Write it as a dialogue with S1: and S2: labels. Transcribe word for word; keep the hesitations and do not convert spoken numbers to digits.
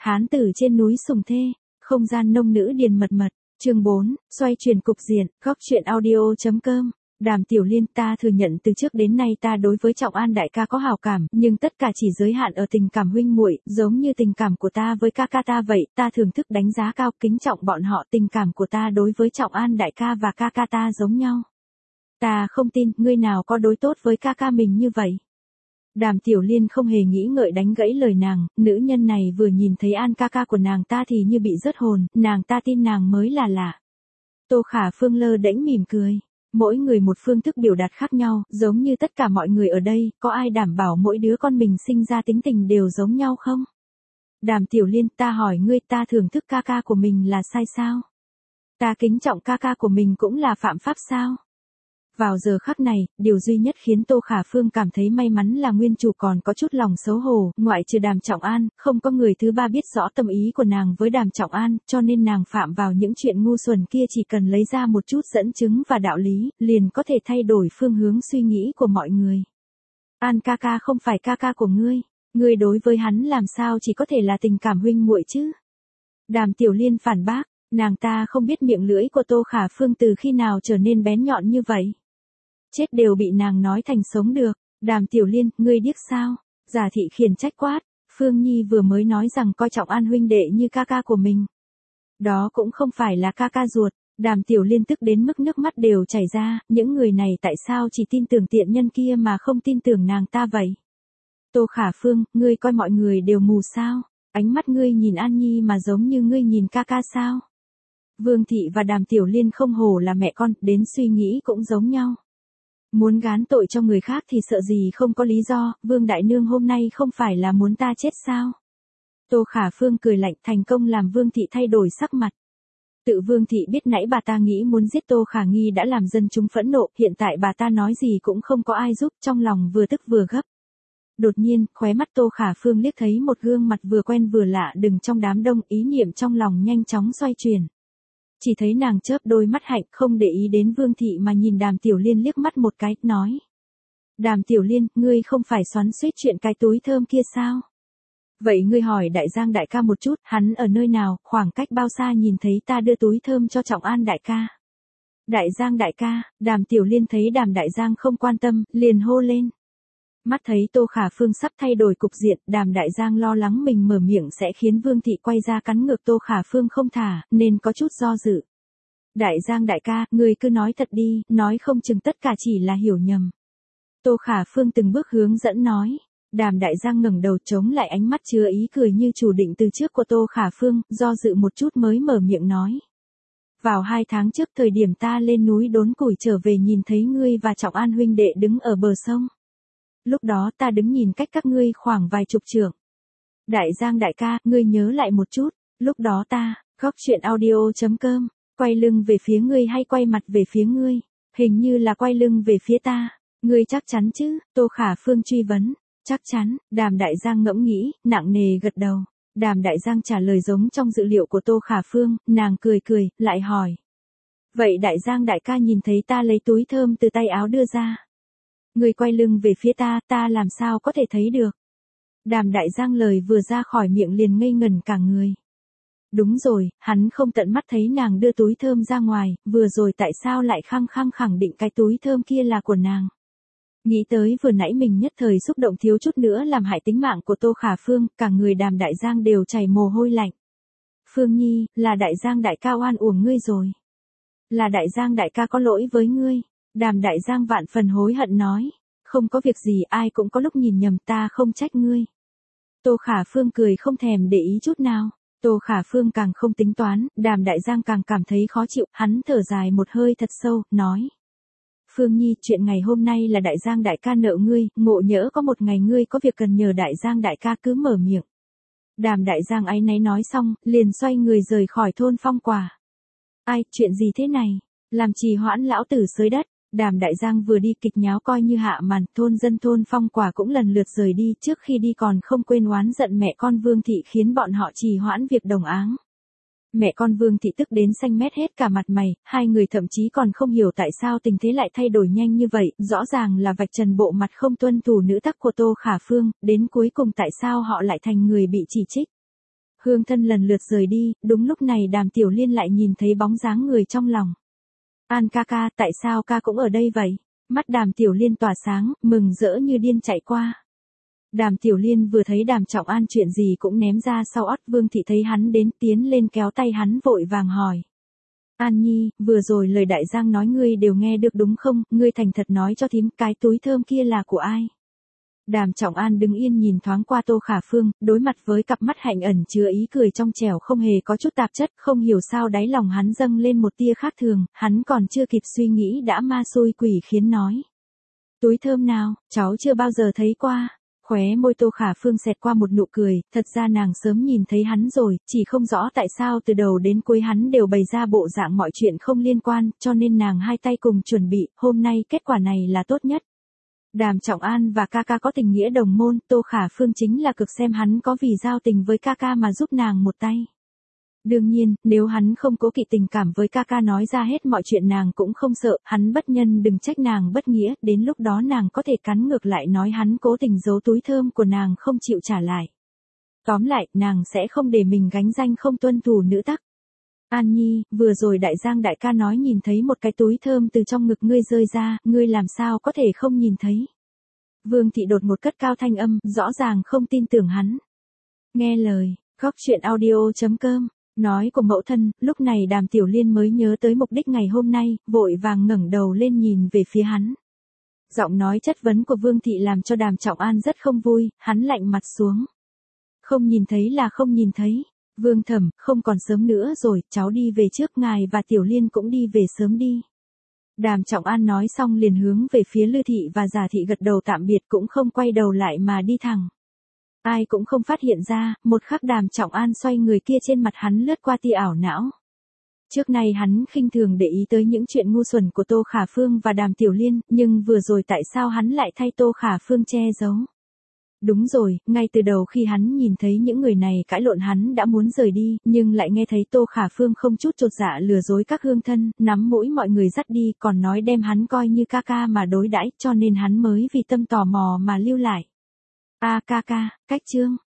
S1: Hán tử trên núi Sùng Thê, không gian nông nữ điền mật mật, chương bốn, xoay chuyển cục diện, góc truyện audio.com. Đàm Tiểu Liên, ta thừa nhận từ trước đến nay ta đối với Trọng An đại ca có hảo cảm, nhưng tất cả chỉ giới hạn ở tình cảm huynh muội, giống như tình cảm của ta với ca ca ta vậy, ta thưởng thức đánh giá cao, kính trọng bọn họ, tình cảm của ta đối với Trọng An đại ca và ca ca ta giống nhau. Ta không tin, ngươi nào có đối tốt với ca ca mình như vậy. Đàm Tiểu Liên không hề nghĩ ngợi đánh gãy lời nàng, nữ nhân này vừa nhìn thấy An ca ca của nàng ta thì như bị rớt hồn, nàng ta tin nàng mới là lạ. Tô Khả Phương lơ đễnh mỉm cười. Mỗi người một phương thức biểu đạt khác nhau, giống như tất cả mọi người ở đây, có ai đảm bảo mỗi đứa con mình sinh ra tính tình đều giống nhau không? Đàm Tiểu Liên, ta hỏi ngươi, ta thưởng thức ca ca của mình là sai sao? Ta kính trọng ca ca của mình cũng là phạm pháp sao? Vào giờ khắc này, điều duy nhất khiến Tô Khả Phương cảm thấy may mắn là nguyên chủ còn có chút lòng xấu hổ, ngoại trừ Đàm Trọng An, không có người thứ ba biết rõ tâm ý của nàng với Đàm Trọng An, cho nên nàng phạm vào những chuyện ngu xuẩn kia chỉ cần lấy ra một chút dẫn chứng và đạo lý, liền có thể thay đổi phương hướng suy nghĩ của mọi người. An ca ca không phải ca ca của ngươi, ngươi đối với hắn làm sao chỉ có thể là tình cảm huynh muội chứ? Đàm Tiểu Liên phản bác, nàng ta không biết miệng lưỡi của Tô Khả Phương từ khi nào trở nên bén nhọn như vậy. Chết đều bị nàng nói thành sống được. Đàm Tiểu Liên, ngươi điếc sao? Giả thị khiển trách quát. Phương Nhi vừa mới nói rằng coi Trọng An huynh đệ như ca ca của mình. Đó cũng không phải là ca ca ruột. Đàm Tiểu Liên tức đến mức nước mắt đều chảy ra. Những người này tại sao chỉ tin tưởng tiện nhân kia mà không tin tưởng nàng ta vậy? Tô Khả Phương, ngươi coi mọi người đều mù sao? Ánh mắt ngươi nhìn An Nhi mà giống như ngươi nhìn ca ca sao? Vương Thị và Đàm Tiểu Liên không hổ là mẹ con, đến suy nghĩ cũng giống nhau. Muốn gán tội cho người khác thì sợ gì không có lý do, Vương Đại Nương hôm nay không phải là muốn ta chết sao? Tô Khả Phương cười lạnh, thành công làm Vương Thị thay đổi sắc mặt. Tự Vương Thị biết nãy bà ta nghĩ muốn giết Tô Khả Nghi đã làm dân chúng phẫn nộ, hiện tại bà ta nói gì cũng không có ai giúp, trong lòng vừa tức vừa gấp. Đột nhiên, khóe mắt Tô Khả Phương liếc thấy một gương mặt vừa quen vừa lạ đừng trong đám đông, ý niệm trong lòng nhanh chóng xoay chuyển. Chỉ thấy nàng chớp đôi mắt hạnh không để ý đến Vương Thị mà nhìn Đàm Tiểu Liên liếc mắt một cái, nói. Đàm Tiểu Liên, ngươi không phải xoắn xuýt chuyện cái túi thơm kia sao? Vậy ngươi hỏi Đại Giang đại ca một chút, hắn ở nơi nào, khoảng cách bao xa nhìn thấy ta đưa túi thơm cho Trọng An đại ca? Đại Giang đại ca, Đàm Tiểu Liên thấy Đàm Đại Giang không quan tâm, liền hô lên. Mắt thấy Tô Khả Phương sắp thay đổi cục diện, Đàm Đại Giang lo lắng mình mở miệng sẽ khiến Vương Thị quay ra cắn ngược Tô Khả Phương không thả, nên có chút do dự. Đại Giang đại ca, người cứ nói thật đi, nói không chừng tất cả chỉ là hiểu nhầm. Tô Khả Phương từng bước hướng dẫn nói. Đàm Đại Giang ngẩng đầu chống lại ánh mắt chứa ý cười như chủ định từ trước của Tô Khả Phương, do dự một chút mới mở miệng nói. Vào hai tháng trước thời điểm ta lên núi đốn củi trở về nhìn thấy ngươi và Trọng An huynh đệ đứng ở bờ sông. Lúc đó ta đứng nhìn cách các ngươi khoảng vài chục trượng. Đại Giang đại ca, ngươi nhớ lại một chút, lúc đó ta, góc truyện audio.com, quay lưng về phía ngươi hay quay mặt về phía ngươi? Hình như là quay lưng về phía ta. Ngươi chắc chắn chứ? Tô Khả Phương truy vấn. Chắc chắn, Đàm Đại Giang ngẫm nghĩ, nặng nề gật đầu. Đàm Đại Giang trả lời giống trong dự liệu của Tô Khả Phương, nàng cười cười, lại hỏi. Vậy Đại Giang đại ca nhìn thấy ta lấy túi thơm từ tay áo đưa ra. Người quay lưng về phía ta, ta làm sao có thể thấy được? Đàm Đại Giang lời vừa ra khỏi miệng liền ngây ngẩn cả người. Đúng rồi, hắn không tận mắt thấy nàng đưa túi thơm ra ngoài, vừa rồi tại sao lại khăng khăng khẳng định cái túi thơm kia là của nàng? Nghĩ tới vừa nãy mình nhất thời xúc động thiếu chút nữa làm hại tính mạng của Tô Khả Phương, cả người Đàm Đại Giang đều chảy mồ hôi lạnh. Phương Nhi, là Đại Giang đại ca oan uổng ngươi rồi. Là Đại Giang đại ca có lỗi với ngươi. Đàm Đại Giang vạn phần hối hận nói. Không có việc gì, ai cũng có lúc nhìn nhầm, ta không trách ngươi. Tô Khả Phương cười không thèm để ý chút nào. Tô Khả Phương càng không tính toán, Đàm Đại Giang càng cảm thấy khó chịu, hắn thở dài một hơi thật sâu, nói. Phương Nhi, chuyện ngày hôm nay là Đại Giang đại ca nợ ngươi, ngộ nhỡ có một ngày ngươi có việc cần nhờ Đại Giang đại ca cứ mở miệng. Đàm Đại Giang áy náy nói xong, liền xoay người rời khỏi thôn Phong Quả. Ai, chuyện gì thế này? Làm trì hoãn lão tử xới đất. Đàm Đại Giang vừa đi kịch nháo coi như hạ màn, thôn dân thôn Phong Quả cũng lần lượt rời đi, trước khi đi còn không quên oán giận mẹ con Vương Thị khiến bọn họ trì hoãn việc đồng áng. Mẹ con Vương Thị tức đến xanh mét hết cả mặt mày, hai người thậm chí còn không hiểu tại sao tình thế lại thay đổi nhanh như vậy, rõ ràng là vạch trần bộ mặt không tuân thủ nữ tắc của Tô Khả Phương, đến cuối cùng tại sao họ lại thành người bị chỉ trích. Hương thân lần lượt rời đi, đúng lúc này Đàm Tiểu Liên lại nhìn thấy bóng dáng người trong lòng. An ca ca, tại sao ca cũng ở đây vậy? Mắt Đàm Tiểu Liên tỏa sáng, mừng rỡ như điên chạy qua. Đàm Tiểu Liên vừa thấy Đàm Trọng An chuyện gì cũng ném ra sau ót, Vương Thị thấy hắn đến tiến lên kéo tay hắn vội vàng hỏi. An Nhi, vừa rồi lời đại giang nói ngươi đều nghe được đúng không, ngươi thành thật nói cho thím cái túi thơm kia là của ai? Đàm Trọng An đứng yên nhìn thoáng qua Tô Khả Phương, đối mặt với cặp mắt hạnh ẩn chứa ý cười trong trẻo không hề có chút tạp chất, không hiểu sao đáy lòng hắn dâng lên một tia khác thường, hắn còn chưa kịp suy nghĩ đã ma xui quỷ khiến nói. Túi thơm nào, cháu chưa bao giờ thấy qua. Khóe môi Tô Khả Phương xẹt qua một nụ cười, thật ra nàng sớm nhìn thấy hắn rồi, chỉ không rõ tại sao từ đầu đến cuối hắn đều bày ra bộ dạng mọi chuyện không liên quan, cho nên nàng hai tay cùng chuẩn bị, hôm nay kết quả này là tốt nhất. Đàm Trọng An và ca ca có tình nghĩa đồng môn, Tô Khả Phương chính là cực xem hắn có vì giao tình với ca ca mà giúp nàng một tay. Đương nhiên, nếu hắn không cố kỵ tình cảm với ca ca nói ra hết mọi chuyện nàng cũng không sợ, hắn bất nhân đừng trách nàng bất nghĩa, đến lúc đó nàng có thể cắn ngược lại nói hắn cố tình giấu túi thơm của nàng không chịu trả lại. Tóm lại, nàng sẽ không để mình gánh danh không tuân thủ nữ tắc. An Nhi, vừa rồi đại giang đại ca nói nhìn thấy một cái túi thơm từ trong ngực ngươi rơi ra, ngươi làm sao có thể không nhìn thấy. Vương Thị đột một cất cao thanh âm, rõ ràng không tin tưởng hắn. Nghe lời, góc truyện audio chấm com. Nói của mẫu thân, lúc này Đàm Tiểu Liên mới nhớ tới mục đích ngày hôm nay, vội vàng ngẩng đầu lên nhìn về phía hắn. Giọng nói chất vấn của Vương Thị làm cho Đàm Trọng An rất không vui, hắn lạnh mặt xuống. Không nhìn thấy là không nhìn thấy. Vương Thẩm, không còn sớm nữa rồi, cháu đi về trước, ngài và Tiểu Liên cũng đi về sớm đi. Đàm Trọng An nói xong liền hướng về phía Lư Thị và Già Thị gật đầu tạm biệt cũng không quay đầu lại mà đi thẳng. Ai cũng không phát hiện ra, một khắc Đàm Trọng An xoay người kia trên mặt hắn lướt qua tia ảo não. Trước nay hắn khinh thường để ý tới những chuyện ngu xuẩn của Tô Khả Phương và Đàm Tiểu Liên, nhưng vừa rồi tại sao hắn lại thay Tô Khả Phương che giấu? Đúng rồi, ngay từ đầu khi hắn nhìn thấy những người này cãi lộn hắn đã muốn rời đi, nhưng lại nghe thấy Tô Khả Phương không chút chột dạ lừa dối các hương thân, nắm mũi mọi người dắt đi, còn nói đem hắn coi như ca ca mà đối đãi, cho nên hắn mới vì tâm tò mò mà lưu lại. A ca ca, cách chương.